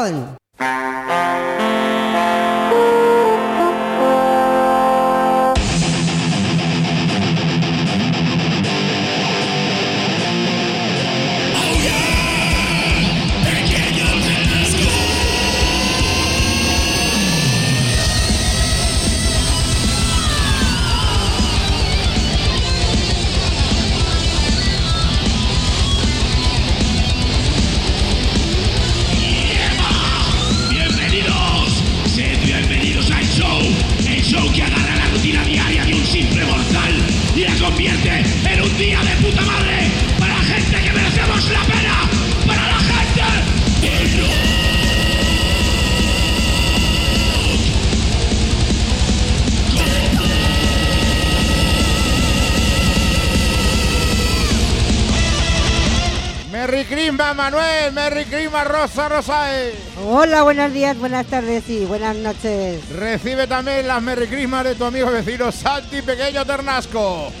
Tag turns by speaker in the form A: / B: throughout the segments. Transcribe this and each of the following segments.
A: Gijón.
B: Convierte en un día de puta madre para la gente que merecemos la pena, para la gente del rock.
C: Merry Christmas, Manuel, Merry Christmas, Rosa Rosae.
A: Hola, buenos días, buenas tardes y buenas noches.
C: Recibe también las Merry Christmas de tu amigo vecino Santi Pequeño Ternasco.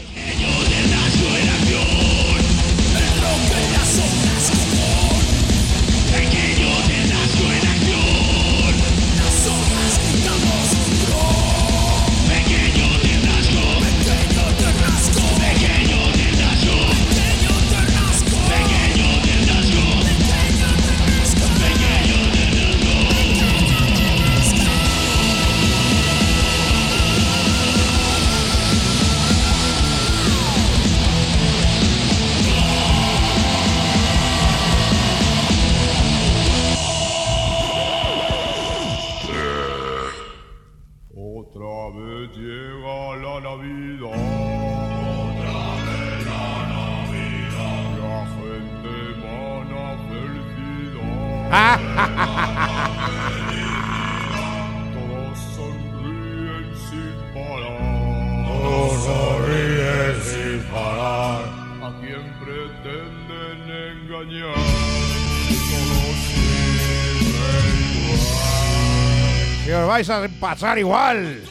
D: Todos sonríen sin parar. Todos sonríen sin parar. A quien pretenden engañar. Todos viven igual.
C: Que os vais a pasar igual.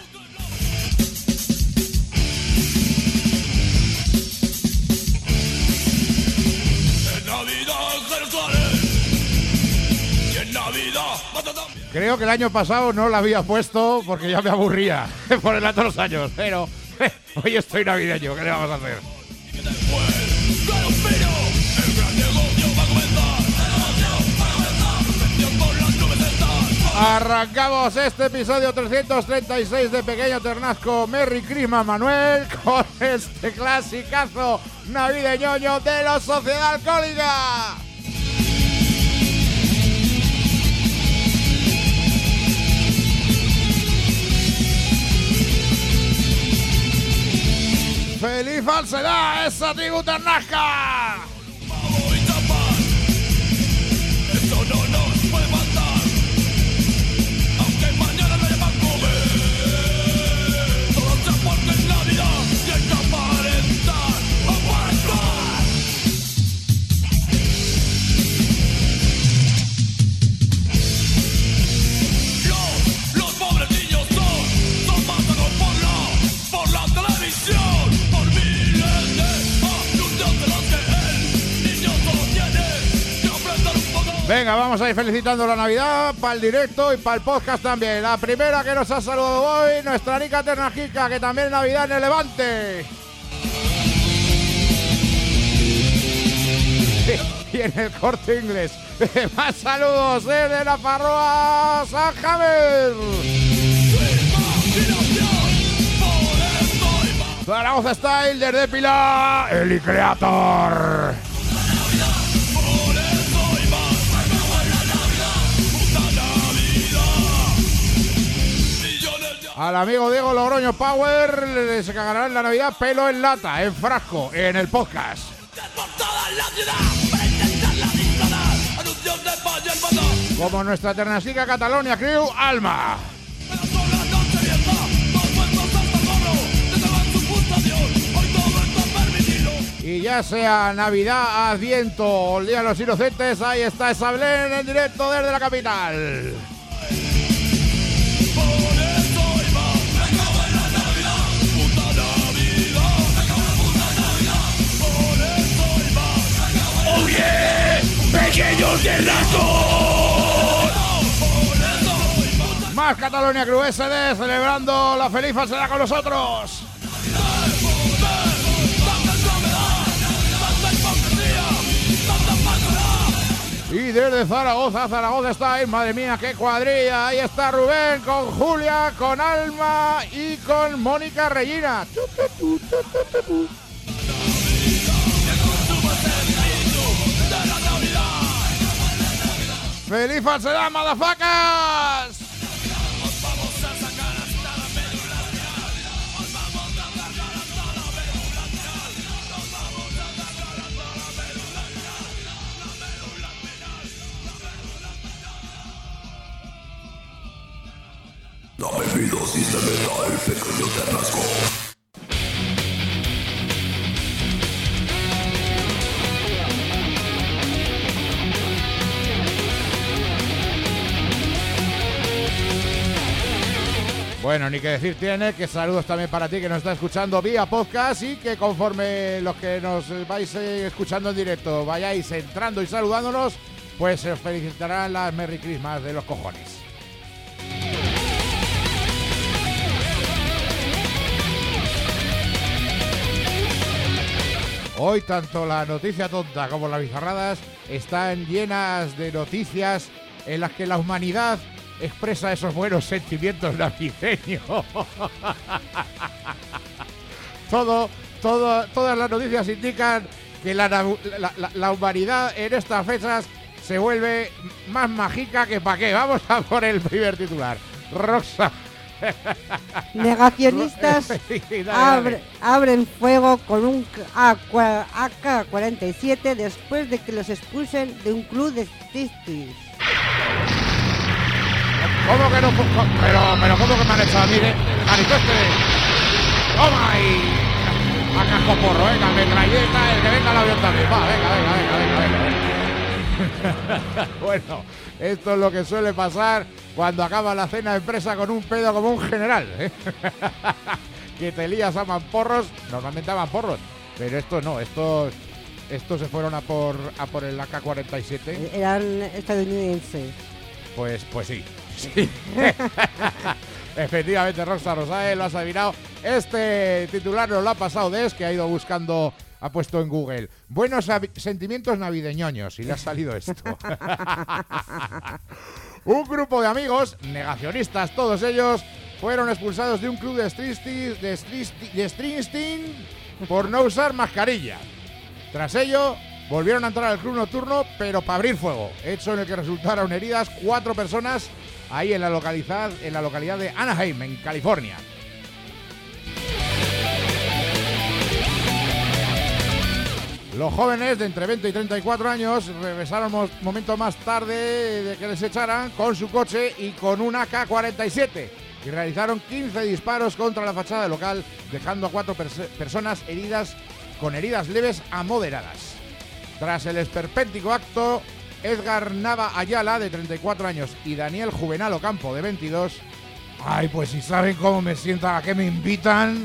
C: Creo que el año pasado no la había puesto porque ya me aburría ponerla todos los años, pero hoy estoy navideño, ¿qué le vamos a hacer? Arrancamos este episodio 336 de Pequeño Ternasco. Merry Christmas, Manuel, con este clasicazo navideño de la Sociedad Alcohólica. ¡Feliz falsedad esa tribu ternasca!
B: Esto no nos puede matar, aunque mañana no haya para comer. Todo sea porque es Navidad y hay que aparentar, aparentar. Los pobres niños son matados por la televisión.
C: Venga, vamos a ir felicitando la Navidad para el directo y para el podcast también. La primera que nos ha saludado hoy, nuestra Nica Ternajica, que también es Navidad en el Levante. Y en el Corte Inglés. Más saludos desde la Parroa San Javier. Zaragoza Style desde Pilar, el Creator. Al amigo Diego Logroño Power se cagará en la Navidad pelo en lata, en frasco, en el podcast. Como nuestra Ternasica Catalonia Crew, Alma. Y ya sea Navidad, Adviento o el Día de los Inocentes, ahí está Sablén en directo desde la capital.
B: ¡Oh yeah! ¡Pequeños Ternasco!
C: más Catalonia Crew SD celebrando la feliz falsedad con nosotros. Y desde Zaragoza está ahí, madre mía, qué cuadrilla. Ahí está Rubén con Julia, con Alma y con Mónica Regina. ¡Feliz falsedad, motherfuckers!
B: Dame mi dosis de metal, pequeño Ternasco.
C: Bueno, ni que decir tiene, que saludos también para ti que nos está escuchando vía podcast y que conforme los que nos vais escuchando en directo vayáis entrando y saludándonos, pues se os felicitarán las Merry Christmas de los cojones. Hoy tanto la noticia tonta como las bizarradas están llenas de noticias en las que la humanidad expresa esos buenos sentimientos navideños. Todas las noticias indican que la humanidad en estas fechas se vuelve más mágica que pa' qué. Vamos a por el primer titular. Roxa.
A: Negacionistas abren fuego con un AK-47 después de que los expulsen de un club de striptease.
C: ¿Cómo que no? Pero ¿cómo que me han echado a mí, el manito este? ¡Toma ahí! A casco porro, venga, metralleta, el que venga el avión también. Va, venga. Bueno, esto es lo que suele pasar cuando acaba la cena de empresa con un pedo como un general, ¿eh? Que te lías a mamporros, normalmente a mamporros, pero esto no, estos se fueron a por el AK-47.
A: Eran estadounidenses.
C: Pues sí. Efectivamente, Rockstar Rosae, lo has adivinado. Este titular nos lo ha pasado Des, que ha ido buscando, ha puesto en Google buenos sentimientos navideñoños y le ha salido esto. Un grupo de amigos, negacionistas todos ellos, fueron expulsados de un club de Springsteen por no usar mascarilla. Tras ello, volvieron a entrar al club nocturno, pero para abrir fuego, hecho en el que resultaron heridas 4 personas ahí en la localidad de Anaheim, en California. Los jóvenes de entre 20 y 34 años regresaron momento más tarde de que les echaran con su coche y con un AK-47 y realizaron 15 disparos contra la fachada del local, dejando a 4 personas heridas con heridas leves a moderadas. Tras el esperpéntico acto, Edgar Nava Ayala, de 34 años, y Daniel Juvenal Ocampo, de 22. Ay, pues si saben cómo me siento, ¿a qué me invitan?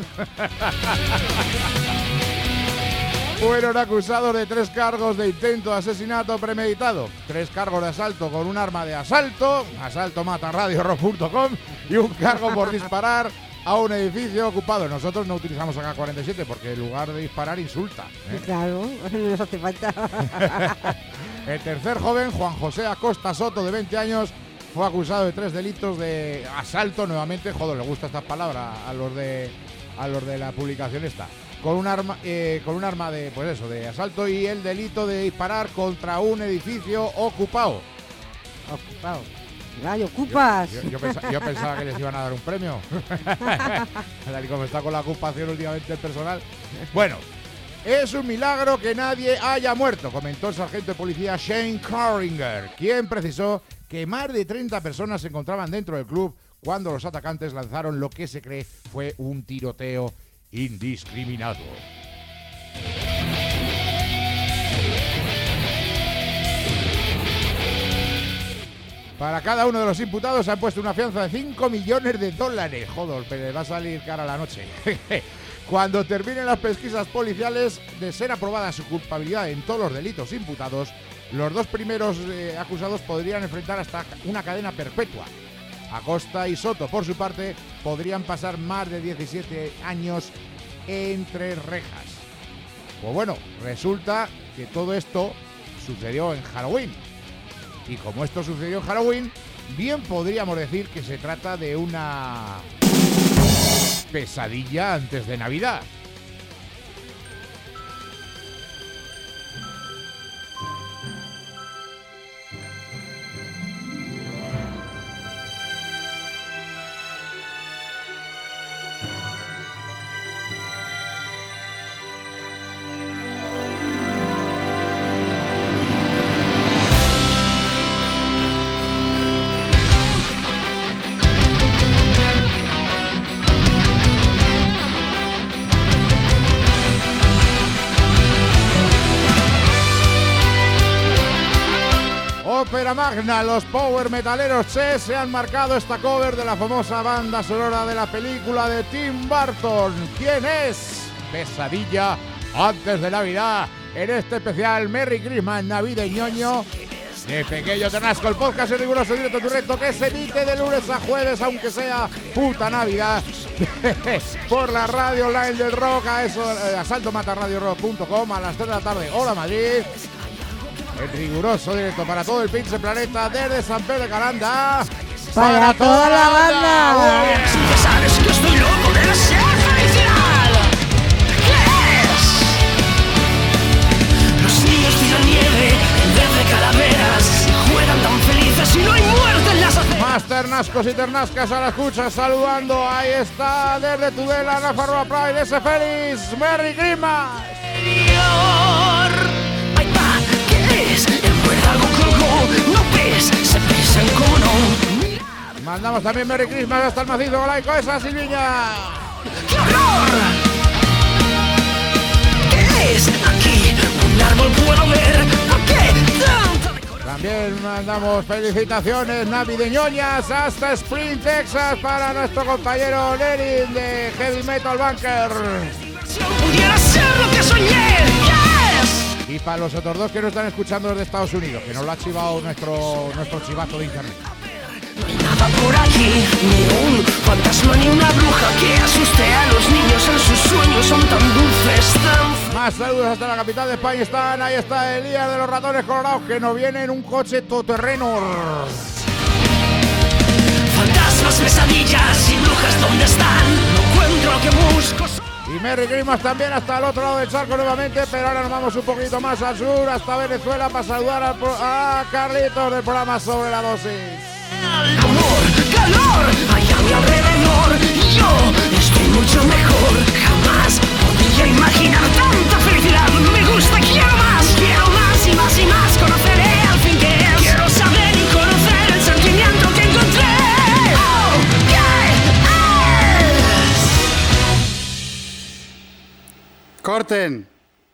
C: Fueron acusados de 3 cargos de intento de asesinato premeditado, 3 cargos de asalto con un arma de asalto mataradiorock.com, y un cargo por disparar a un edificio ocupado. Nosotros no utilizamos AK-47 porque en lugar de disparar insulta, ¿eh?
A: Claro, no nos hace falta.
C: El tercer joven, Juan José Acosta Soto, de 20 años, fue acusado de 3 delitos de asalto nuevamente. Joder, le gusta esta palabra a los de la publicación esta. Con un arma de, pues eso, de asalto, y el delito de disparar contra un edificio ocupado.
A: Ocupado. ¡Ay, ocupas!
C: Yo pensaba que les iban a dar un premio. Tal y como está con la ocupación últimamente el personal. Bueno, es un milagro que nadie haya muerto, comentó el sargento de policía Shane Carringer, quien precisó que más de 30 personas se encontraban dentro del club cuando los atacantes lanzaron lo que se cree fue un tiroteo indiscriminado. Para cada uno de los imputados se ha puesto una fianza de $5 millones. Joder, pero le va a salir cara la noche. Cuando terminen las pesquisas policiales, de ser aprobada su culpabilidad en todos los delitos imputados, los 2 primeros acusados podrían enfrentar hasta una cadena perpetua. Acosta y Soto, por su parte, podrían pasar más de 17 años entre rejas. Pues bueno, resulta que todo esto sucedió en Halloween. Y como esto sucedió en Halloween, bien podríamos decir que se trata de una pesadilla antes de Navidad. Ópera magna, los power metaleros Che se han marcado esta cover de la famosa banda sonora de la película de Tim Burton. ¿Quién es? Pesadilla antes de Navidad. En este especial Merry Christmas navideño de Pequeño Ternasco, el podcast en riguroso directo tu recto que se emite de lunes a jueves, aunque sea puta Navidad, por la radio online del rock, a eso, asaltomatarradiorock.com, a las 3 de la tarde, hora Madrid. En riguroso directo para todo el pinche planeta, desde San Pedro de Calanda
A: para toda la banda.
B: Ya sabes que estoy loco de ser felicidad. ¿Qué es? Los niños tiran nieve en vez de calaveras y juegan tan felices y no hay muerte en las aceras.
C: Más ternascos y ternascas a la escucha, saludando. Ahí está desde Tudela, Nafarroa Pride, ese feliz Merry Christmas.
B: Algo coco, no ves, se pisan como no.
C: Mandamos también Merry Christmas hasta el macizo golaico, esa Silviña.
B: ¡Qué horror! Es aquí, un árbol puedo ver, ¿por qué tanta decoración?
C: También mandamos felicitaciones navideñoñas hasta Spring, Texas, para nuestro compañero Lenin de Heavy Metal Bunker.
B: Pudiera ser lo que soñé.
C: Y para los otros dos que nos están escuchando desde Estados Unidos, que nos lo ha chivado nuestro chivato de internet.
B: No hay nada por aquí, ni un fantasma ni una bruja que asuste a los niños en sus sueños, son tan dulces, tan...
C: Más saludos hasta la capital de España. Ahí está Elías de los Ratones Colorados, que nos viene en un coche todoterreno.
B: Fantasmas, pesadillas y brujas, ¿dónde están? No encuentro lo que busco.
C: Y Merry Christmas también hasta el otro lado del charco nuevamente, pero ahora nos vamos un poquito más al sur, hasta Venezuela, para saludar a Carlitos del programa Sobre la Dosis.
B: Amor, calor, hay a mi alrededor. Yo estoy mucho mejor. Jamás podía imaginar tanta felicidad. Me gusta, quiero más y más y más. Conoceré al fin que es. Quiero saber y conocer el sentimiento que encontré. Oh, ¿qué es?
E: ¡Corten!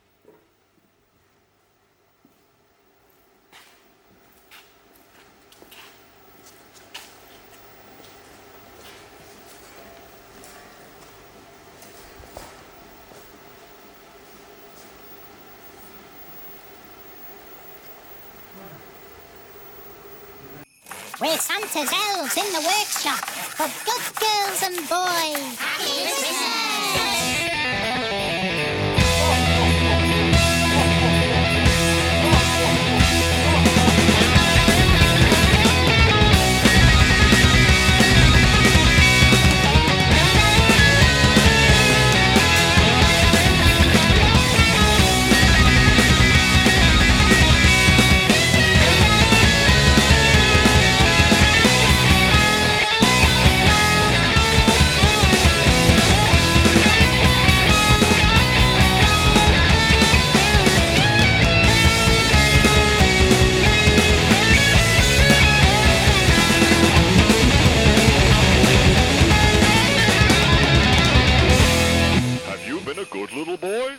F: We're Santa's elves in the workshop for good girls and boys. Happy Christmas!
D: Good little boy.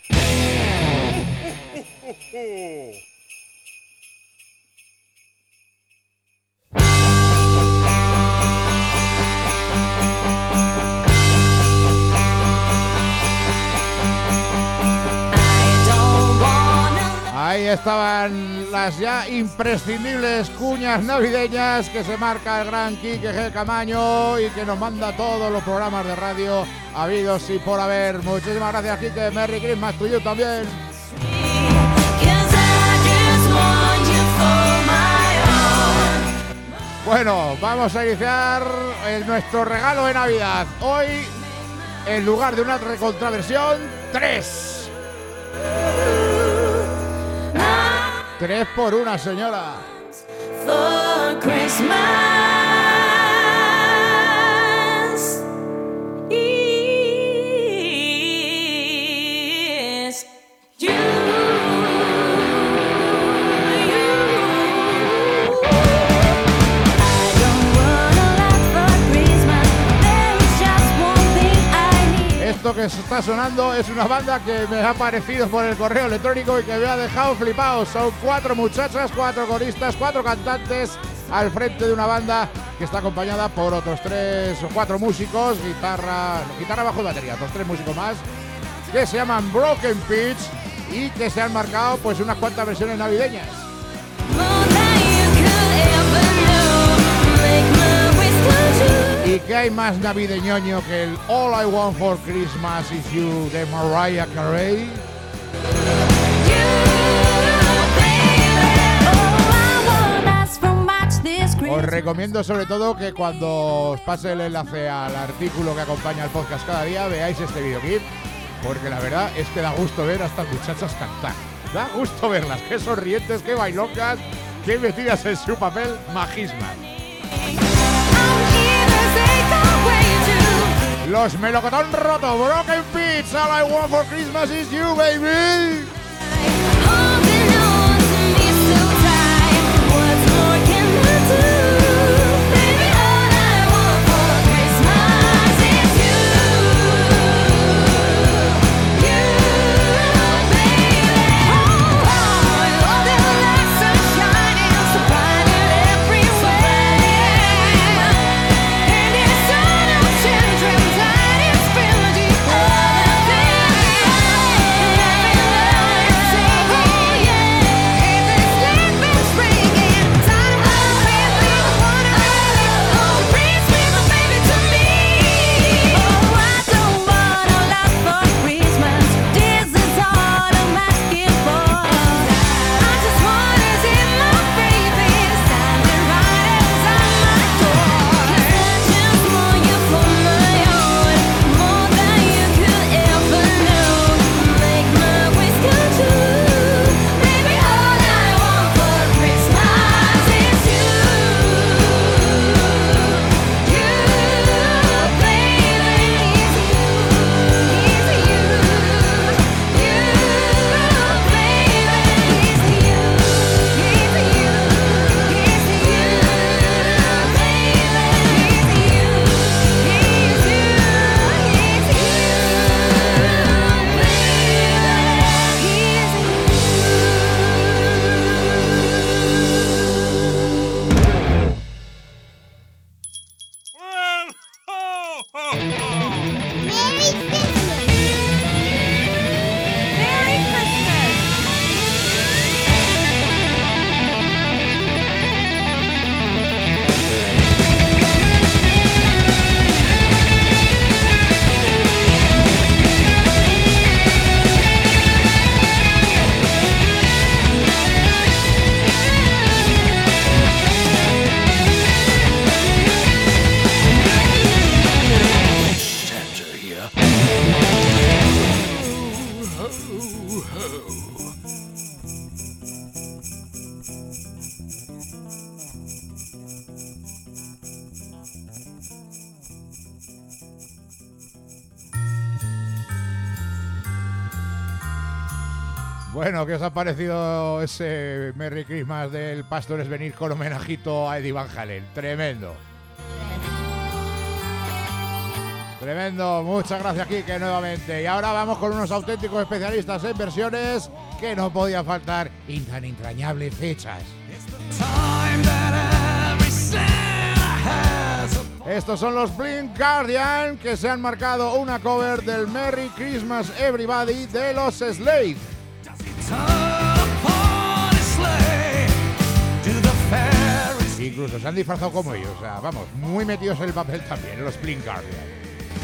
C: Ahí estaban las ya imprescindibles cuñas navideñas que se marca el gran Quique G. Camaño y que nos manda todos los programas de radio habidos y por haber. Muchísimas gracias, Quique. Merry Christmas to you también. Bueno, vamos a iniciar nuestro regalo de Navidad. Hoy, en lugar de una recontraversión, 3. 3 por 1, señora.
E: For Christmas is you.
C: Esto que está sonando es una banda que me ha aparecido por el correo electrónico y que me ha dejado flipado. Son 4 muchachas, 4 coristas, 4 cantantes al frente de una banda que está acompañada por otros 3 o 4 músicos, guitarra, bajo y batería, otros 3 músicos más, que se llaman Broken Pitch y que se han marcado pues unas cuantas versiones navideñas. ¿Y qué hay más navideñoño que el All I Want for Christmas Is You de Mariah Carey? Os recomiendo sobre todo que cuando os pase el enlace al artículo que acompaña el podcast cada día veáis este videoclip, porque la verdad es que da gusto ver a estas muchachas cantar. Da gusto verlas, qué sonrientes, qué bailocas, qué metidas en su papel magismas. Los Melocotón Roto, Broken Pitch, All I Want for Christmas Is You, baby. Bueno, ¿qué os ha parecido ese Merry Christmas del Pastores Venir con homenajito a Eddie Van Halen? Tremendo. Tremendo, muchas gracias, Quique, nuevamente. Y ahora vamos con unos auténticos especialistas en versiones que no podía faltar en tan entrañables fechas. Estos son los Blind Guardian, que se han marcado una cover del Merry Christmas Everybody de los Slade. Incluso se han disfrazado como ellos, o sea, vamos, muy metidos en el papel también, los Blind Guardian.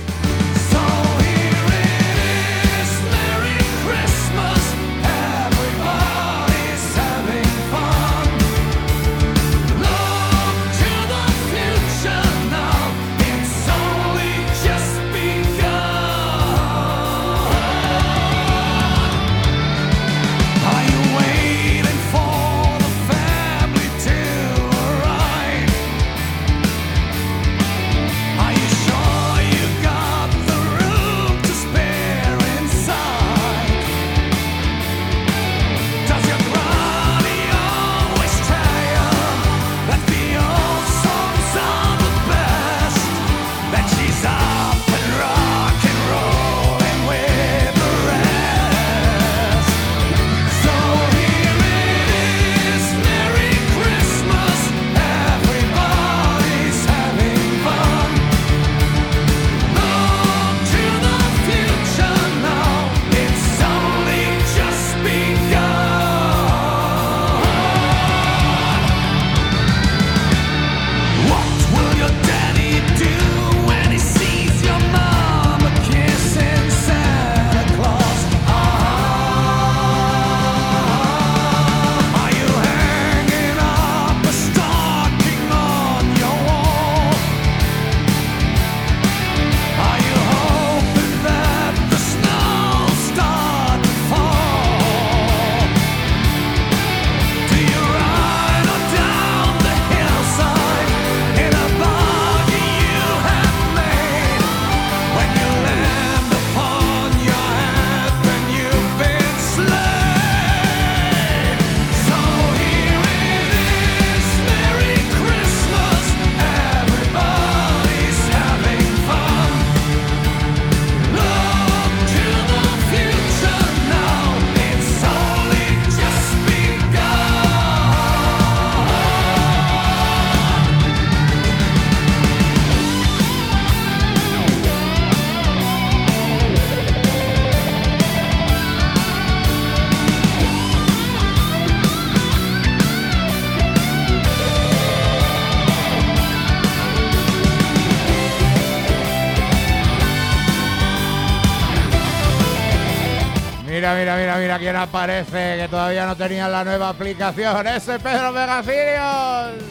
C: Mira quién aparece, que todavía no tenían la nueva aplicación. ¡Ese Pedro Megacirios!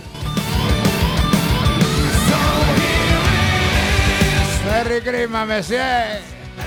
C: Merry Christmas, monsieur.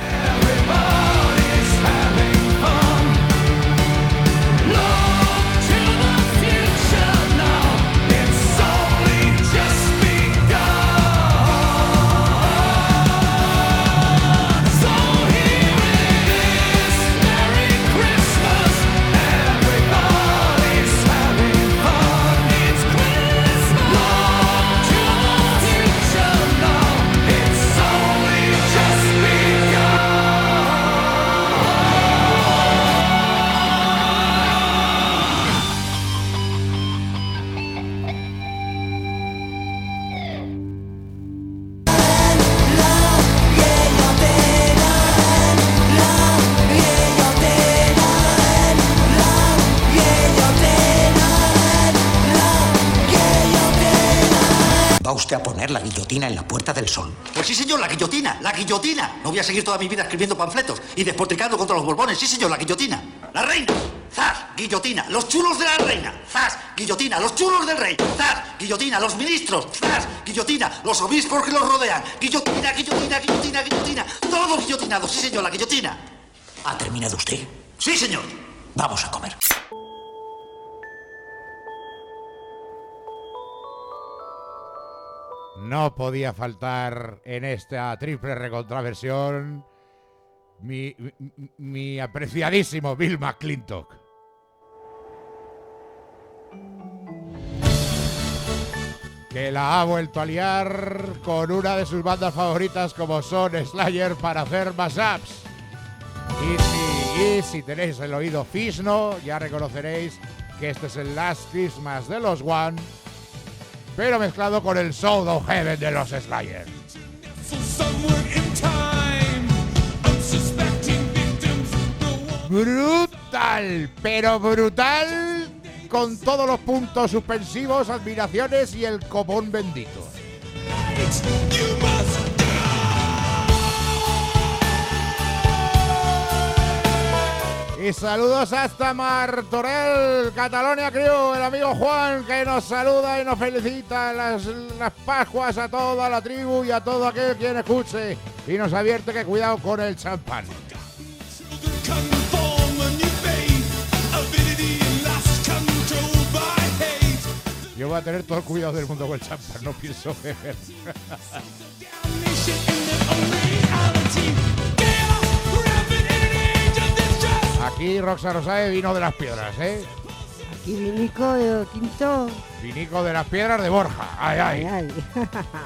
G: ¿Va usted a poner la guillotina en la Puerta del Sol?
H: Pues sí, señor, la guillotina, la guillotina. No voy a seguir toda mi vida escribiendo panfletos y despotricando contra los borbones. Sí, señor, la guillotina. La reina. ¡Zas! Guillotina. Los chulos de la reina. ¡Zas! Guillotina. Los chulos del rey. ¡Zas! Guillotina. Los ministros. ¡Zas! Guillotina. Los obispos que los rodean. Guillotina, guillotina, guillotina, guillotina. Todos guillotinados. Sí, señor, la guillotina.
G: ¿Ha terminado usted?
H: Sí, señor.
G: Vamos a comer.
C: No podía faltar en esta triple recontraversión mi apreciadísimo Bill McClintock. Que la ha vuelto a liar con una de sus bandas favoritas como son Slayer para hacer mashups. Y si tenéis el oído fisno, ya reconoceréis que este es el Last Christmas de los One, pero mezclado con el Sound of Heaven de los Slayer. Brutal, pero brutal con todos los puntos suspensivos, admiraciones y el copón bendito. Y saludos hasta Martorell, Catalonia Crew, el amigo Juan que nos saluda y nos felicita en las Pascuas a toda la tribu y a todo aquel quien escuche y nos advierte que cuidado con el champán. Yo voy a tener todo el cuidado del mundo con el champán, no pienso beber. Aquí Roxa Rosae, vino de las piedras, ¿eh?
A: Aquí vinico de Quinto.
C: Vinico de las piedras de Borja. Ay, ay.
A: Ay, ay.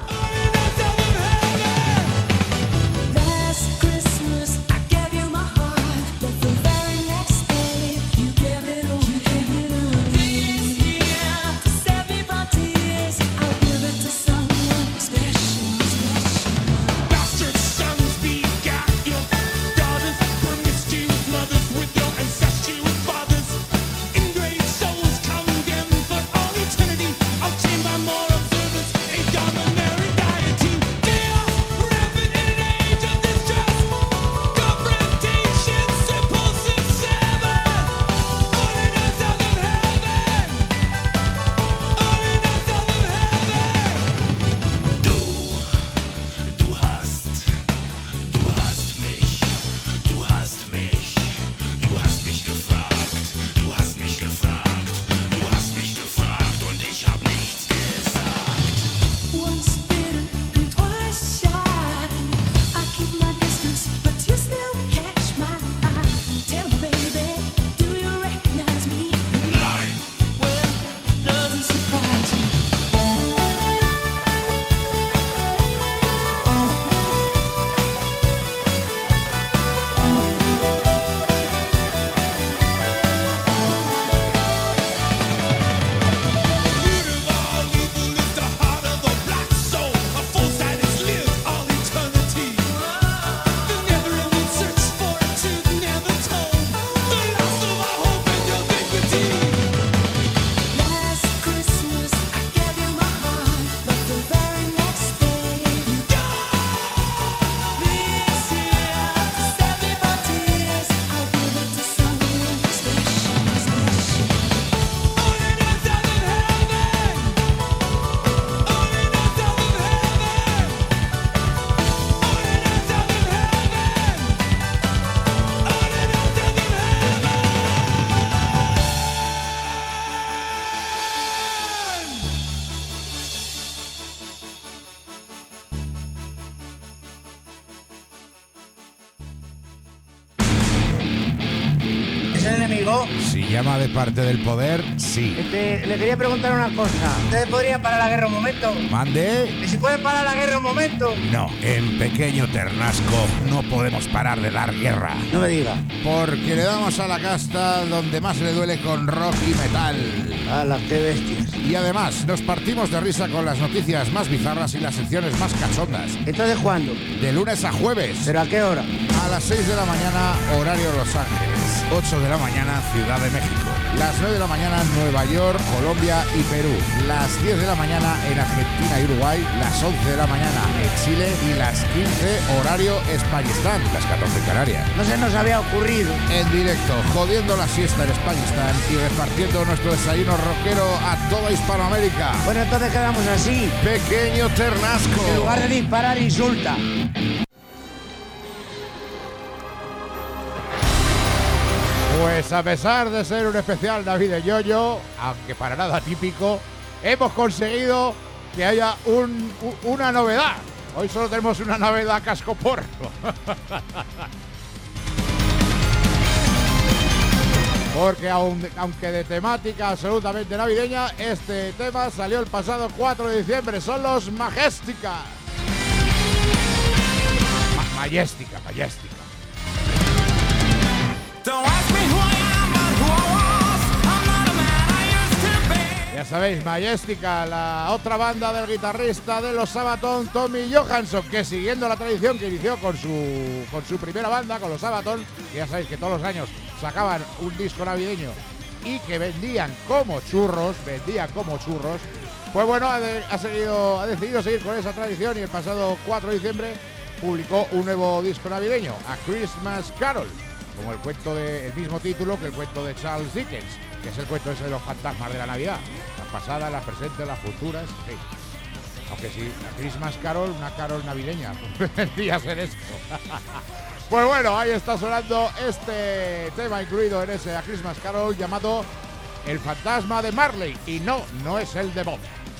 C: Si llama de parte del poder, sí.
I: Le quería preguntar una cosa. ¿Ustedes podrían parar la guerra un momento?
C: ¿Mande?
I: ¿Y si pueden parar la guerra un momento?
C: No, en Pequeño Ternasco no podemos parar de dar guerra.
I: No me diga.
C: Porque le damos a la casta donde más le duele con rock y metal.
I: ¡Hala, qué bestias!
C: Y además, nos partimos de risa con las noticias más bizarras y las secciones más cachondas.
I: ¿Entonces cuándo?
C: De lunes a jueves.
I: ¿Pero a qué hora?
C: A las 6 de la mañana, horario Los Ángeles. 8 de la mañana, Ciudad de México. Las 9 de la mañana, Nueva York, Colombia y Perú. Las 10 de la mañana en Argentina y Uruguay. Las 11 de la mañana en Chile. Y las 15, horario Españistán. Las 14 en Canarias.
I: No se nos había ocurrido.
C: En directo, jodiendo la siesta en Españistán y repartiendo nuestro desayuno rockero a toda Hispanoamérica.
I: Bueno, entonces quedamos así.
C: Pequeño Ternasco.
I: En lugar de disparar, insulta.
C: Pues a pesar de ser un especial navideño, aunque para nada típico, hemos conseguido que haya una novedad. Hoy solo tenemos una novedad cascoporro. Porque aunque de temática absolutamente navideña, este tema salió el pasado 4 de diciembre. Son los Majestica. Majestica. Ya sabéis, Majestica, la otra banda del guitarrista de los Sabaton, Tommy Johansson, que siguiendo la tradición que inició con su primera banda, con los Sabaton, que ya sabéis que todos los años sacaban un disco navideño y que vendían como churros, pues bueno, ha decidido seguir con esa tradición y el pasado 4 de diciembre publicó un nuevo disco navideño, A Christmas Carol, como el cuento del mismo título que el cuento de Charles Dickens, que es el cuento ese de los fantasmas de la Navidad, las pasadas, las presentes, las futuras, sí. Aunque sí, la Christmas Carol, una Carol navideña, vendría a ser esto. Pues bueno, ahí está sonando este tema incluido en ese A Christmas Carol llamado El fantasma de Marley, y no es el de Bob.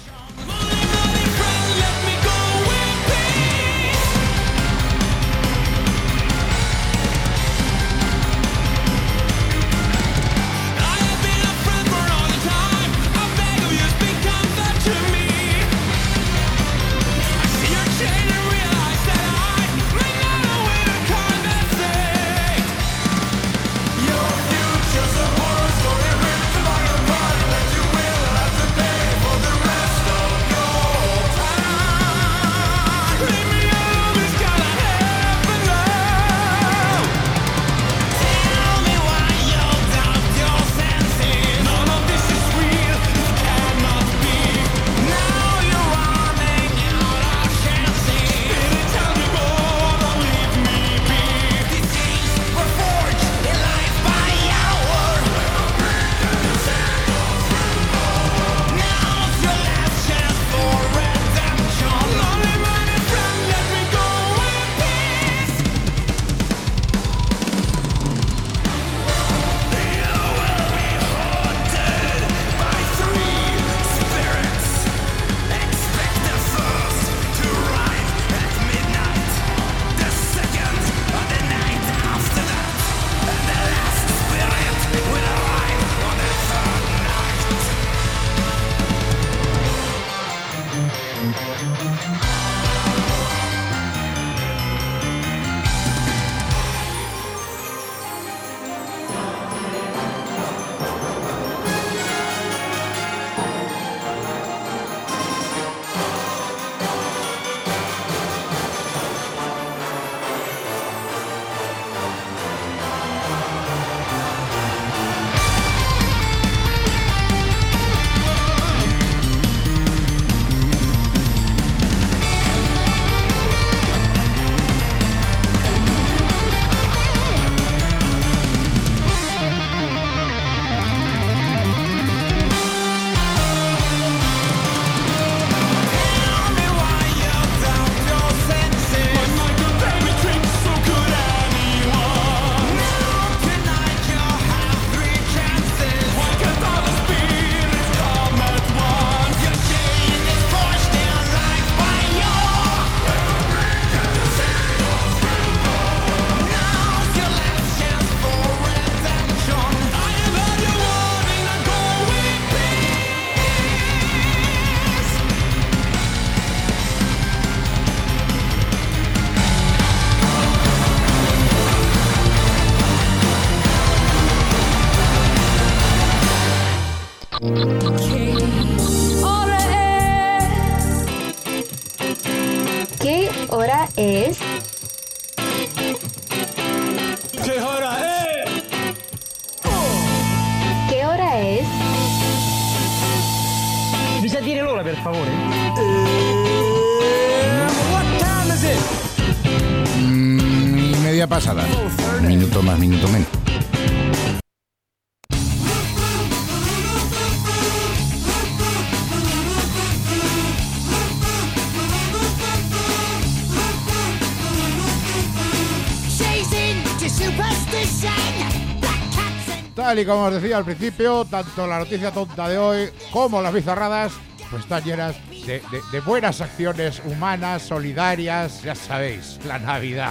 J: ¿Qué hora es?
B: ¿Qué hora es?
J: ¿Qué hora es?
K: Mi sa dire l'ora, per favore?
B: What time is it?
C: Y media pasada. Minuto más, minuto menos. Tal y como os decía al principio, tanto la noticia tonta de hoy como las bizarradas pues están llenas de buenas acciones humanas, solidarias, ya sabéis, la Navidad.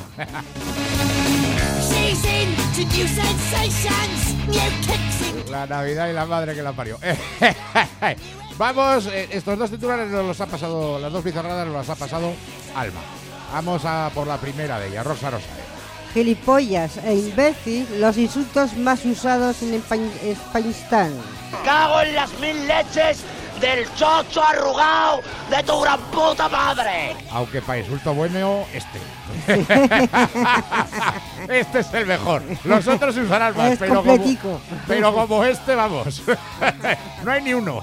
C: La Navidad y la madre que la parió. Vamos, estos dos titulares nos los ha pasado, las dos bizarradas nos las ha pasado Alma. Vamos a por la primera de ellas, Rosa.
A: Gilipollas e imbécil, los insultos más usados en Españistán.
L: ¡Cago en las mil leches del chocho arrugado de tu gran puta madre!
C: Aunque para insulto bueno, Este es el mejor. Los otros se usarán más,
A: Es
C: pero
A: completico.
C: como este, vamos. No hay ni uno.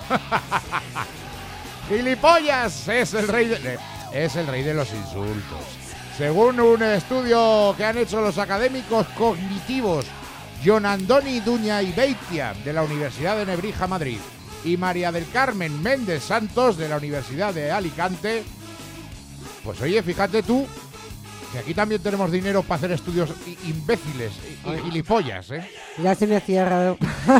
C: Gilipollas es el rey de los insultos. Según un estudio que han hecho los académicos cognitivos John Andoni Duña y Beitia de la Universidad de Nebrija, Madrid, y María del Carmen Méndez Santos de la Universidad de Alicante, pues oye, fíjate tú que aquí también tenemos dinero para hacer estudios imbéciles y gilipollas, ¿eh?
A: Ya se me hacía raro.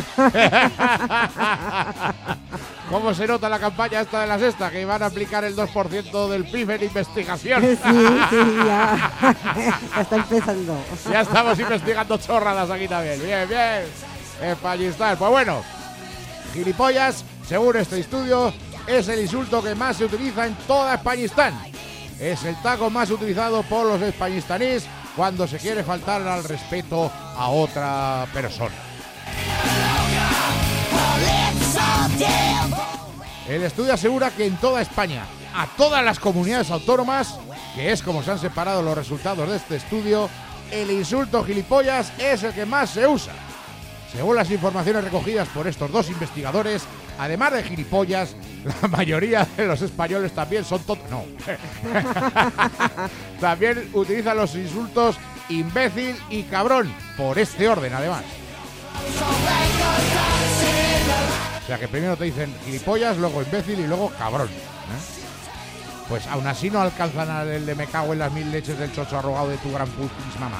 C: ¿Cómo se nota la campaña esta de la sexta? Que van a aplicar el 2% del PIB en investigación.
A: Sí, ya está empezando.
C: Ya estamos investigando chorradas aquí también. Bien, bien. Españistán. Pues bueno, gilipollas, según este estudio, es el insulto que más se utiliza en toda Españistán. Es el taco más utilizado por los españistaníes cuando se quiere faltar al respeto a otra persona. El estudio asegura que en toda España, a todas las comunidades autónomas, que es como se han separado los resultados de este estudio, el insulto gilipollas es el que más se usa. Según las informaciones recogidas por estos dos investigadores, además de gilipollas, la mayoría de los españoles también son tontos. No. También utilizan los insultos imbécil y cabrón, por este orden además. O sea que primero te dicen gilipollas, luego imbécil y luego cabrón, ¿eh? Pues aún así no alcanzan al el de me cago en las mil leches del chocho arrogado de tu gran putis mamá.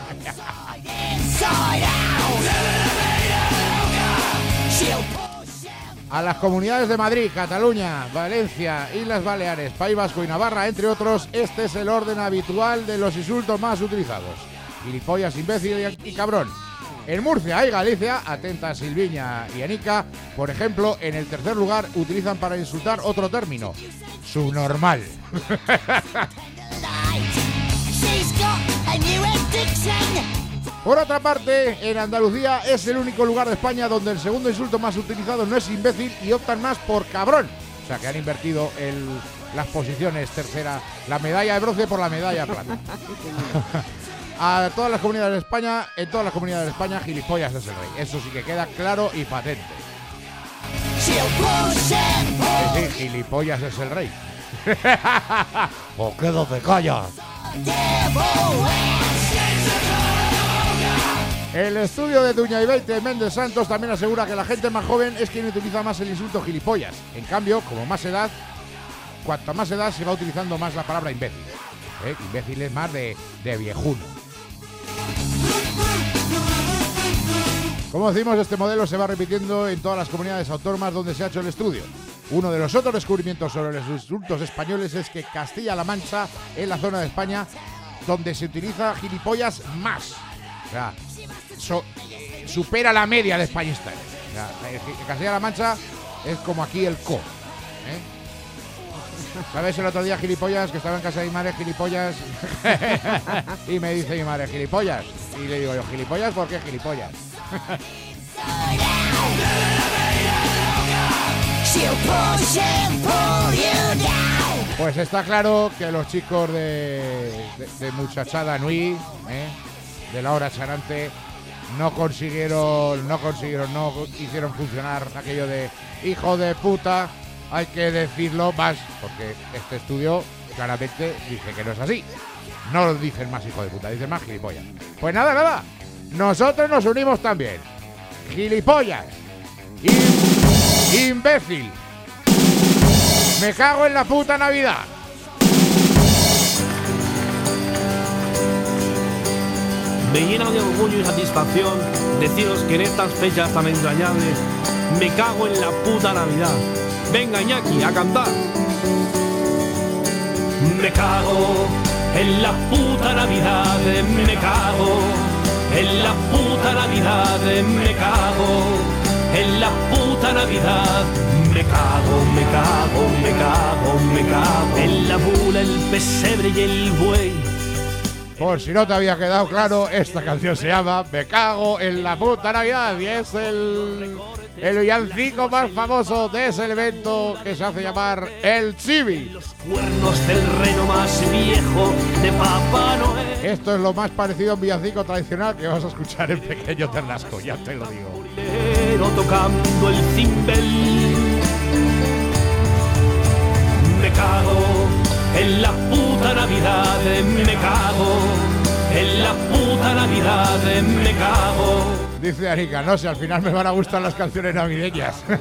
C: A las comunidades de Madrid, Cataluña, Valencia, Islas Baleares, País Vasco y Navarra, entre otros, este es el orden habitual de los insultos más utilizados. Gilipollas, imbécil y cabrón. En Murcia y Galicia, atenta Silviña y Anica, por ejemplo, en el tercer lugar utilizan para insultar otro término, subnormal. Por otra parte, en Andalucía es el único lugar de España donde el segundo insulto más utilizado no es imbécil y optan más por cabrón. O sea que han invertido las posiciones, tercera, la medalla de bronce por la medalla de plata. A todas las comunidades de España, en todas las comunidades de España, gilipollas es el rey. Eso sí que queda claro y patente. Sí, gilipollas es el rey. ¿O quédate callas? El estudio de Duña y Beitia Méndez Santos también asegura que la gente más joven es quien utiliza más el insulto gilipollas. En cambio, como más edad, cuanto más edad se va utilizando más la palabra imbécil. Imbécil es más de viejuno. Como decimos, este modelo se va repitiendo en todas las comunidades autónomas donde se ha hecho el estudio. Uno de los otros descubrimientos sobre los insultos españoles es que Castilla-La Mancha es la zona de España donde se utiliza gilipollas más. O sea, supera la media de Españistán. O sea, Castilla-La Mancha es como aquí el co. ¿Sabes? El otro día, gilipollas, que estaba en casa de mi madre, gilipollas. Y me dice mi madre, gilipollas. Y le digo yo, ¿gilipollas? ¿Por qué gilipollas? Pues está claro que los chicos de Muchachada Nui, de la hora charante, no hicieron funcionar aquello de hijo de puta. Hay que decirlo más, porque este estudio claramente dice que no es así. No dicen más hijo de puta, dicen más gilipollas. Pues nada, nosotros nos unimos también. Gilipollas, imbécil, me cago en la puta Navidad.
M: Me llena de orgullo y satisfacción deciros que en estas fechas tan entrañables me cago en la puta Navidad. Venga, Iñaki, a cantar. Me cago en la puta Navidad, me cago en la puta Navidad, me cago en la puta Navidad. Me cago en la bula, el pesebre y el buey.
C: Por si no te había quedado claro, esta canción se llama Me cago en la puta Navidad y es el villancico más famoso de ese evento que se hace llamar el Chibi.
M: Los cuernos del reno más viejo de Papá Noel.
C: Esto es lo más parecido a un villancico tradicional que vas a escuchar en Pequeño Ternasco, ya te lo digo.
M: Tocando el cimbel. Me cago en la puta Navidad, me cago en la puta Navidad, me cago.
C: Dice Anika, no sé, al final me van a gustar las canciones navideñas.
M: Me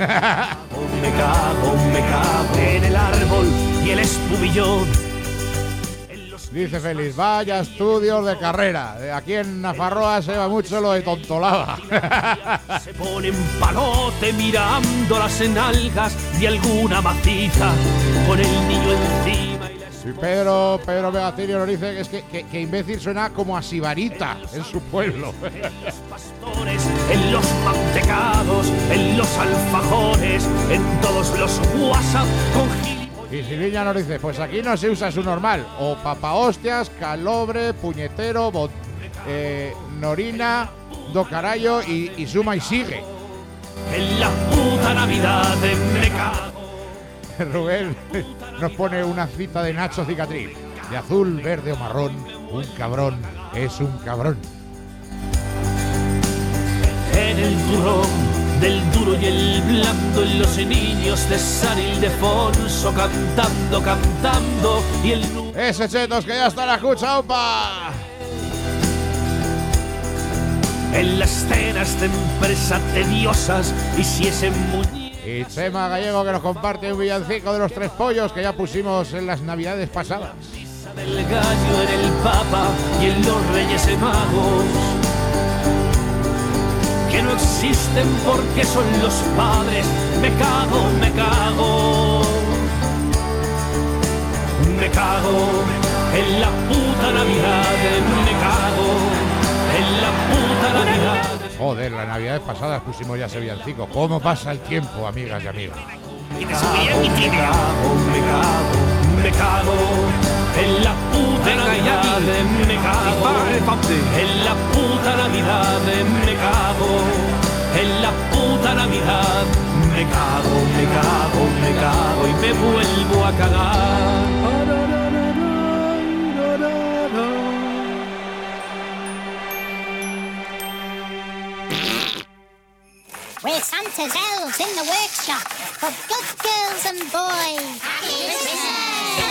M: cago en el árbol y el espumillón.
C: Dice Félix, vaya estudios de carrera. Aquí en Nafarroa se va mucho lo de tontolaba.
M: Se ponen palote mirando las enalgas de alguna maciza con el niño encima.
C: Y Pedro Megacirio nos dice que imbécil suena como a sibarita en su pueblo.
M: En los pastores, en los mantecados, en los alfajores, en todos los WhatsApp con gilipollas.
C: Y Silviña nos dice, pues aquí no se usa su normal, o papahostias, calobre, puñetero, norina, do carayo y suma y sigue.
M: En la puta Navidad me cago.
C: Rubén nos pone una cita de Nacho Cicatriz. De azul, verde o marrón, un cabrón es un cabrón.
M: En el turrón del duro y el blando, en los niños de San Ildefonso cantando y el...
C: Ese Chetos que ya está la escucha, opa.
M: En las cenas de empresa tediosas y si ese muñeco.
C: Y Chema Gallego que nos comparte un villancico de los Tres Pollos que ya pusimos en las navidades pasadas.
M: Del gallo en el Papa y en los Reyes Magos, que no existen porque son los padres. Me cago en la puta Navidad, me cago en la puta Navidad.
C: Joder, las navidades pasadas pusimos ya ese villancico. ¿Cómo pasa el tiempo, amigas y amigos?
M: Me cago en la puta Navidad, me cago en la puta Navidad, me cago en la puta Navidad, me cago y me vuelvo a cagar.
F: We're Santa's elves in the workshop for good girls and boys. Happy Christmas!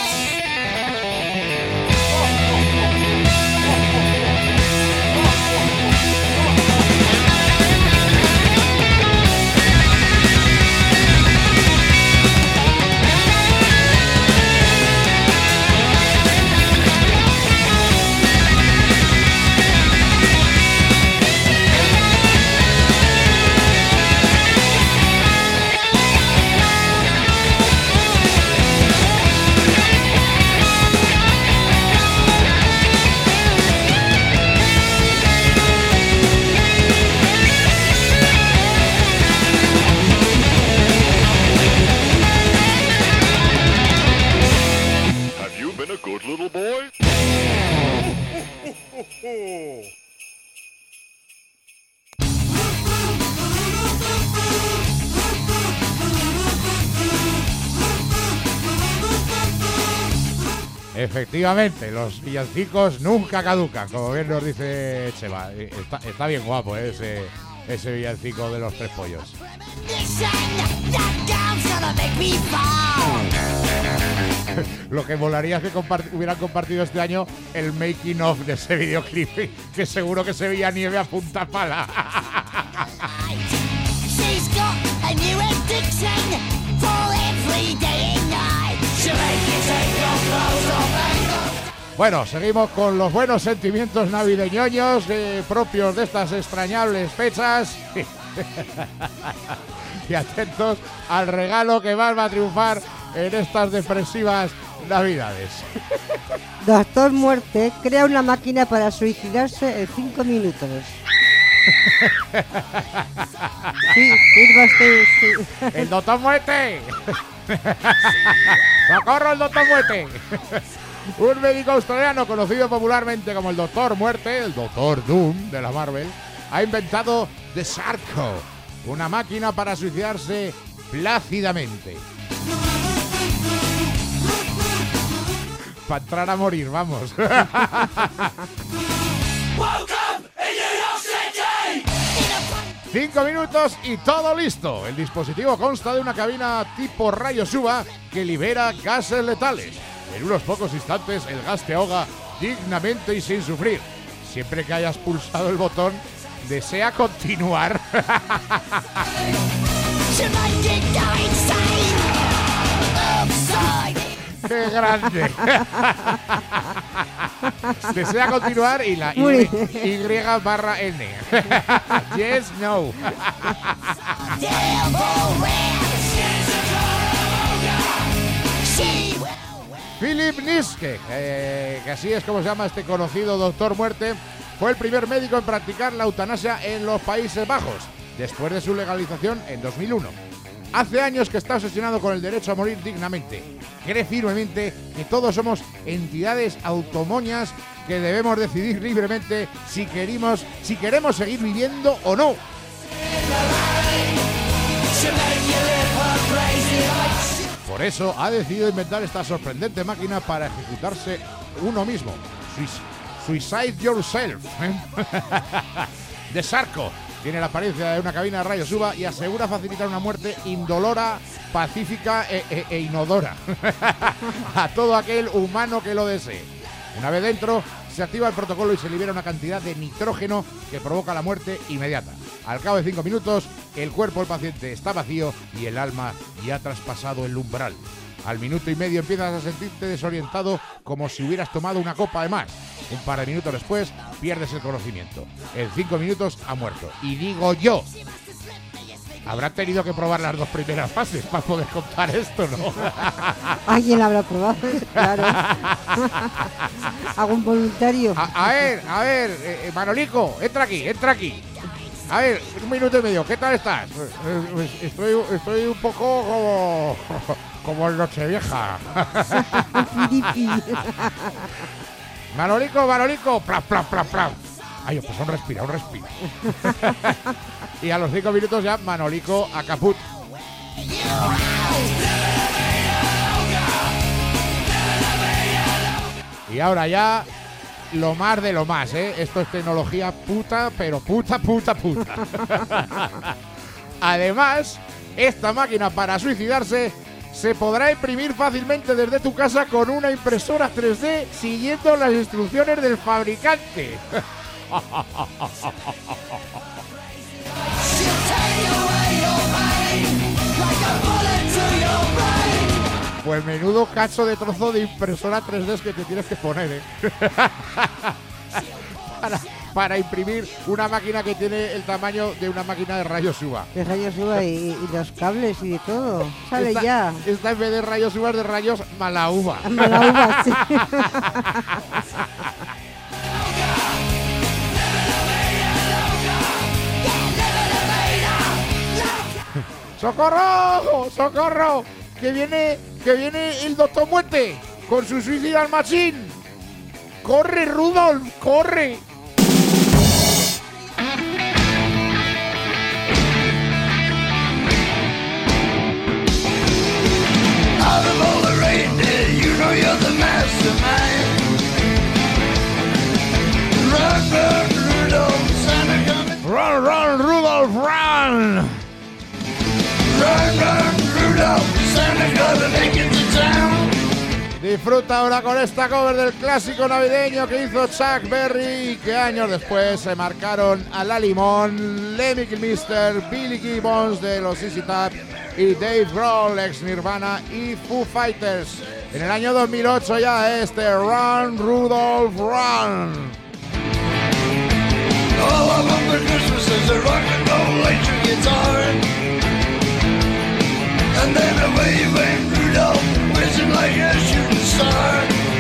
C: Efectivamente, los villancicos nunca caducan, como bien nos dice Chema. Está bien guapo, ese villancico de los Tres Pollos. Lo que molaría es que hubieran compartido este año el making of de ese videoclip, que seguro que se veía nieve a punta pala. Bueno, seguimos con los buenos sentimientos navideños propios de estas extrañables fechas. Y atentos al regalo que más va a triunfar en estas depresivas navidades.
A: Doctor Muerte crea una máquina para suicidarse en 5 minutos. Sí, sirva usted, sí.
C: ¡El Doctor Muerte! ¡Socorro, el Doctor Muerte! Un médico australiano conocido popularmente como el Doctor Muerte, el Doctor Doom de la Marvel, ha inventado The Sarco, Una máquina para suicidarse plácidamente. Para entrar a morir, vamos. 5 minutos y todo listo. El dispositivo consta de una cabina tipo rayos UVA que libera gases letales. En unos pocos instantes el gas te ahoga dignamente y sin sufrir. Siempre que hayas pulsado el botón, desea continuar. ¡Qué grande! Desea continuar y la Y/N. Yes, no. Philip Niske, que así es como se llama este conocido Doctor Muerte, fue el primer médico en practicar la eutanasia en los Países Bajos, después de su legalización en 2001. Hace años que está obsesionado con el derecho a morir dignamente. Cree firmemente que todos somos entidades autónomas que debemos decidir libremente si queremos seguir viviendo o no. Por eso ha decidido inventar esta sorprendente máquina para ejecutarse uno mismo. Suicide Yourself. De Sarko. Tiene la apariencia de una cabina de rayos UVA y asegura facilitar una muerte indolora, pacífica e inodora a todo aquel humano que lo desee. Una vez dentro, se activa el protocolo y se libera una cantidad de nitrógeno que provoca la muerte inmediata. Al cabo de 5 minutos, el cuerpo del paciente está vacío y el alma ya ha traspasado el umbral. Al minuto y medio empiezas a sentirte desorientado como si hubieras tomado una copa de más. Un par de minutos después pierdes el conocimiento. En 5 minutos ha muerto. Y digo yo, habrá tenido que probar las 2 primeras fases para poder contar esto, ¿no?
A: ¿Alguien habrá probado? Claro. ¿Algún voluntario?
C: A ver, Manolico, entra aquí. A ver, 1 minuto y medio, ¿qué tal estás? Estoy un poco como el Nochevieja. Manolico, plap. Ay, pues un respira. Y a los 5 minutos ya Manolico a caput. Y ahora ya lo más de lo más, ¿eh? Esto es tecnología puta, pero puta. Además, esta máquina para suicidarse se podrá imprimir fácilmente desde tu casa con una impresora 3D siguiendo las instrucciones del fabricante. Pues menudo cacho de trozo de impresora 3D que te tienes que poner, ¿eh? para imprimir una máquina que tiene el tamaño de una máquina de rayos UVA.
A: De rayos UVA y los cables y de todo. Sale ya.
C: Esta en vez de rayos UVA es de rayos mala uva.
A: Mala uva, sí. ¡Socorro! Que viene el Doctor Muerte con su Suicidal Machine. ¡Corre, Rudolf! ¡Corre!
B: Out of all the reindeer, you know you're the mastermind. Run, Rudolph, Santa coming.
C: Run, Rudolph, run!
B: Run, Rudolph, Santa gonna make it to town.
C: Disfruta ahora con esta cover del clásico navideño que hizo Chuck Berry y que años después se marcaron a la limón Lemmy Kilmister, Billy Gibbons de los ZZ Top y Dave Grohl, ex Nirvana y Foo Fighters. En el año 2008 ya este Run, Rudolph, Run.
B: All I want for Christmas is a rock and roll electric guitar. And then away went Rudolph, whizzing like a shooting star.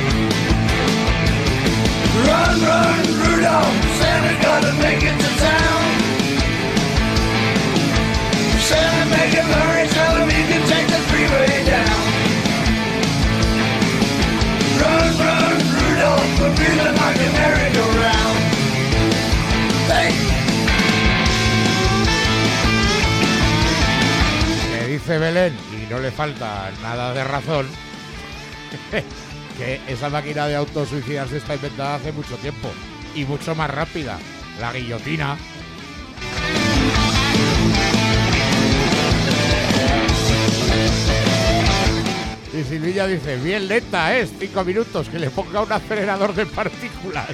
B: Run, Rudolph, Santa gotta make it to town. Santa, make him hurry, tell him he can take the freeway down. Run, Rudolph, we're feeling like a merry-go-round. Hey!
C: dice Belén, y no le falta nada de razón, que esa máquina de autosuicidarse está inventada hace mucho tiempo y mucho más rápida, la guillotina. Y Silvilla dice, bien lenta 5 minutos, que le ponga un acelerador de partículas.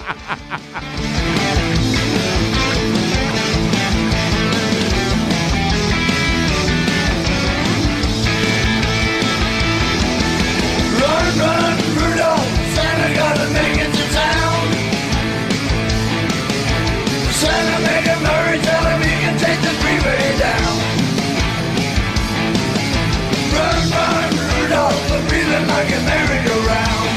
B: Run, run, Rudolph, Santa gotta make it to town. Santa make him hurry, tell him he can take the freeway down. Run, run, Rudolph, I'm feeling like a merry-go-round.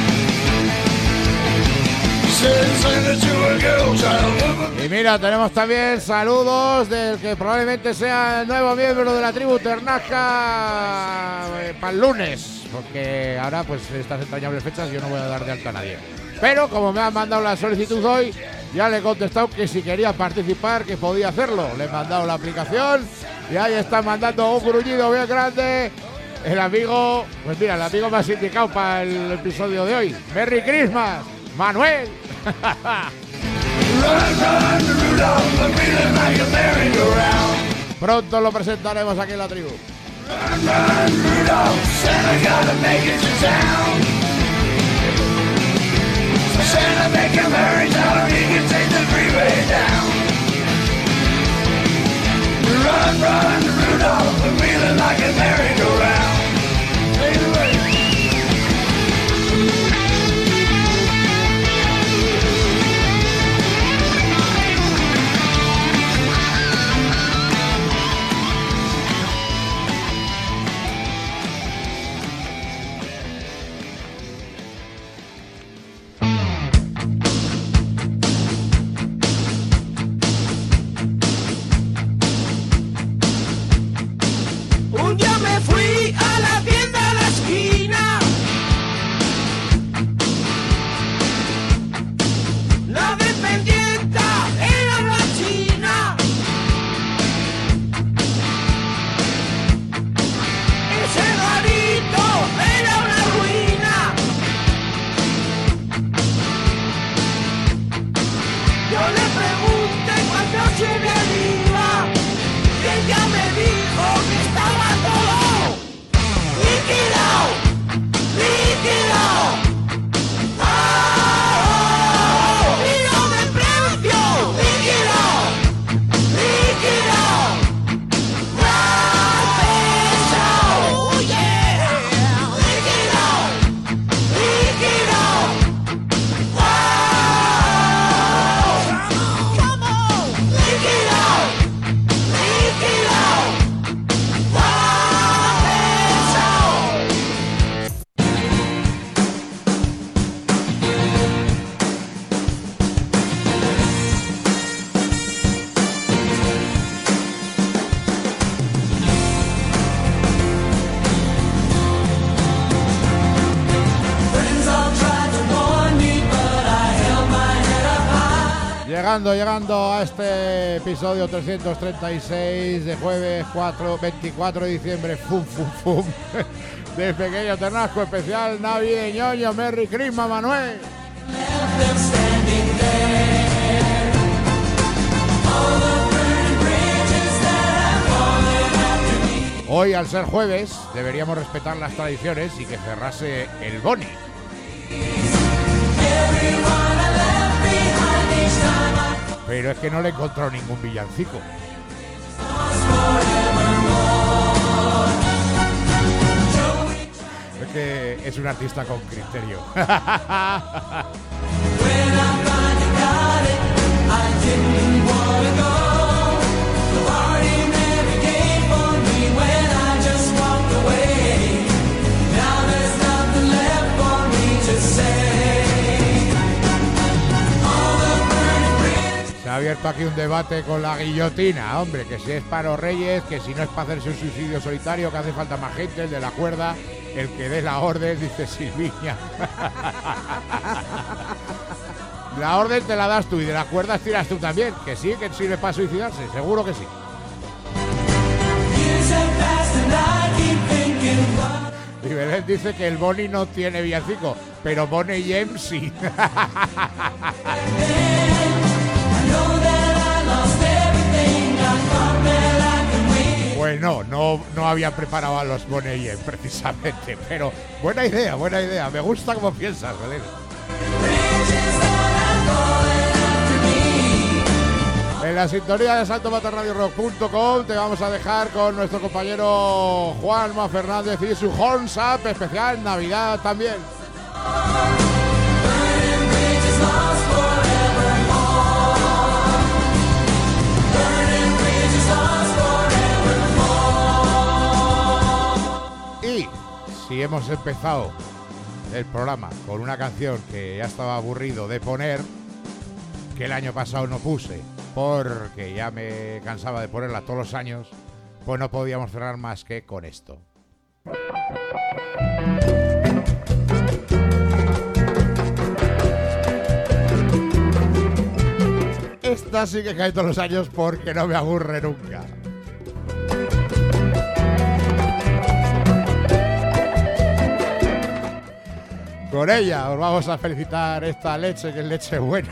B: Send Santa to a girl child.
C: Y mira, tenemos también saludos del que probablemente sea el nuevo miembro de la tribu Ternasca para el lunes. Porque ahora, pues, estas entrañables fechas yo no voy a dar de alta a nadie. Pero como me han mandado la solicitud hoy, ya le he contestado que si quería participar, que podía hacerlo. Le he mandado la aplicación y ahí está mandando un gruñido bien grande. El amigo, pues mira, el amigo más indicado para el episodio de hoy. ¡Merry Christmas, Manuel! Pronto lo presentaremos aquí en la tribu.
B: Run, run, Rudolph, Santa gotta make it to town. Santa make him hurry, tell him he can take the freeway down. Run, run, Rudolph, I'm feeling like a merry-go-round. Hey, hey.
N: Un día me fui a la tienda de la esquina. La dependienta era una china. Ese garito era una ruina. Yo le pregunté cuánto se me iba y ella me dijo que estaba todo liquidado, liquidado. ¡Oh! ¡Tiro de precio! ¡Liquidado! ¡Liquidado! ¡Mal pesado! ¡Oh, yeah! ¡Liquidado! ¡Liquidado! ¡Oh! ¡Come on! ¡Liquidado! ¡Liquidado! ¡Mal pesado! Friends all tried to warn me, but I held my head up high.
C: Llegando a este episodio 336 de jueves 24 de diciembre, fum, fum, fum, de Pequeño Ternasco especial navideño. Merry Christmas, Manuel.
N: Left them standing there. All the burning bridges that have fallen after me.
C: Hoy, al ser jueves, deberíamos respetar las tradiciones y que cerrase el Boni.
N: Everyone I left behind each time I
C: Pero es que no le he encontrado ningún villancico. Es que es un artista con criterio.
N: When I finally got it, I didn't wanna go. The party never came for me when I just walked away. Now there's nothing left for me to say. All the burning bridges.
C: Se ha abierto aquí un debate con la guillotina, hombre, que si es para los reyes, que si no es para hacerse un suicidio solitario, que hace falta más gente, el de la cuerda, el que dé la orden, dice Silviña. La orden te la das tú y de las cuerdas tiras tú también, que sí, que sirve para suicidarse, seguro que sí.
N: Years
C: Y Belén dice que el Bonnie no tiene villancico, pero Bonnie y M sí. Pues no había preparado a los Bonnie y M precisamente, pero buena idea, me gusta cómo piensas, Belén. En la sintonía de saltomatarradiorock.com te vamos a dejar con nuestro compañero Juanma Fernández y su Horns Up especial Navidad también. Y si hemos empezado el programa con una canción que ya estaba aburrido de poner, que el año pasado no puse, porque ya me cansaba de ponerla todos los años, pues no podíamos cerrar más que con esto. Esta sí que cae todos los años porque no me aburre nunca. Con ella os vamos a felicitar esta leche, que es leche buena.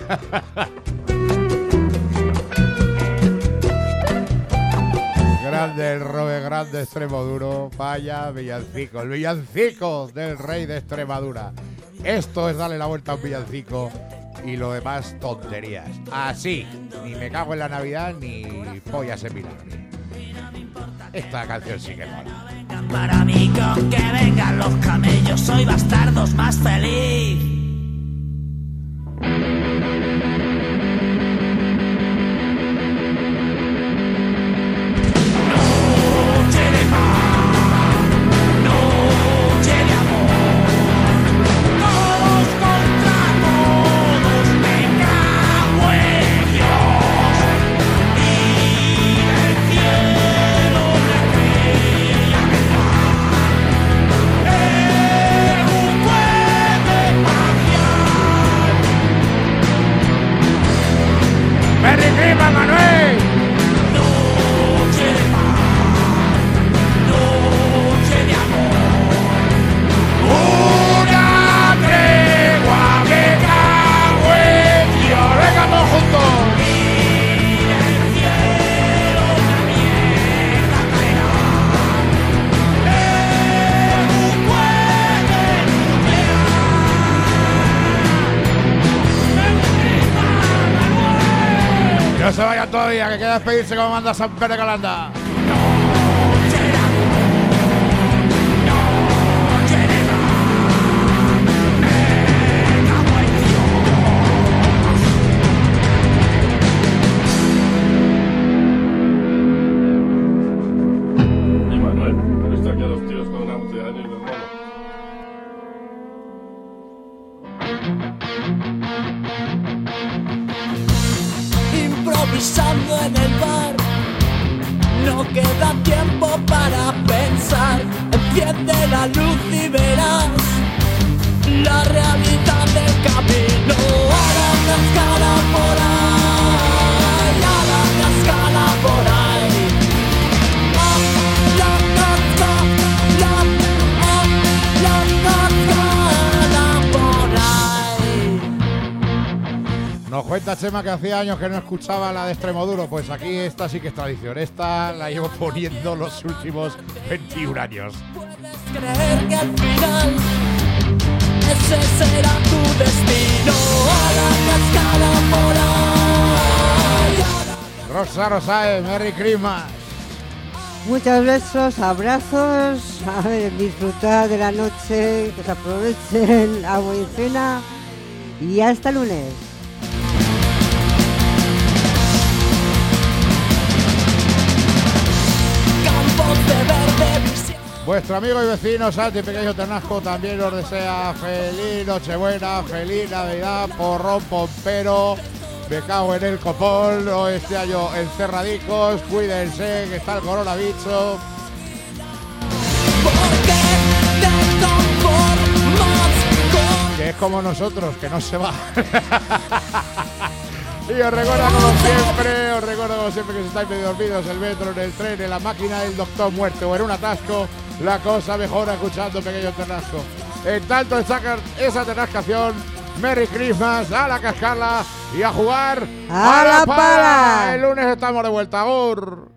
C: Grande el Robe, grande Extremoduro. Vaya villancico, el villancico del rey de Extremadura. Esto es darle la vuelta a un villancico y lo demás tonterías. Así, ni me cago en la Navidad ni pollas en vinagre. Esta canción sí que mola.
O: Para mí con que vengan los camellos, soy bastardos más feliz.
C: No se vayan todavía, que queda despedirse como manda San Pedro de Calanda.
N: Improvisando en el bar, no queda tiempo para pensar. Enciende la luz y verás la realidad del camino. A la cascada por ahí, a la cascada por ahí.
C: Nos cuenta Chema que hacía años que no escuchaba la de Extremoduro. Pues aquí esta sí que es tradición. Esta la llevo poniendo los últimos 21 años.
N: Puedes creer que al final ese será tu destino. A la cascada por ahí.
C: Rosa Rosae, Merry Christmas.
P: Muchos besos, abrazos, a ver, disfrutar de la noche, que se aprovechen agua y cena y hasta el lunes.
C: Vuestro amigo y vecino Santi Pequeño Ternasco también os desea feliz Nochebuena, feliz Navidad, porrón pompero, me cago en el copón, no este año encerradicos, cuídense que está el coronavirus. Que es como nosotros, que no se va. Y os recuerdo como siempre que si estáis medio dormidos, el metro, en el tren, en la máquina del doctor muerte o en un atasco, la cosa mejora escuchando Pequeño Ternasco. En tanto esa ternascación, Merry Christmas, a la cascarla y a jugar
P: a la pala.
C: El lunes estamos de vuelta.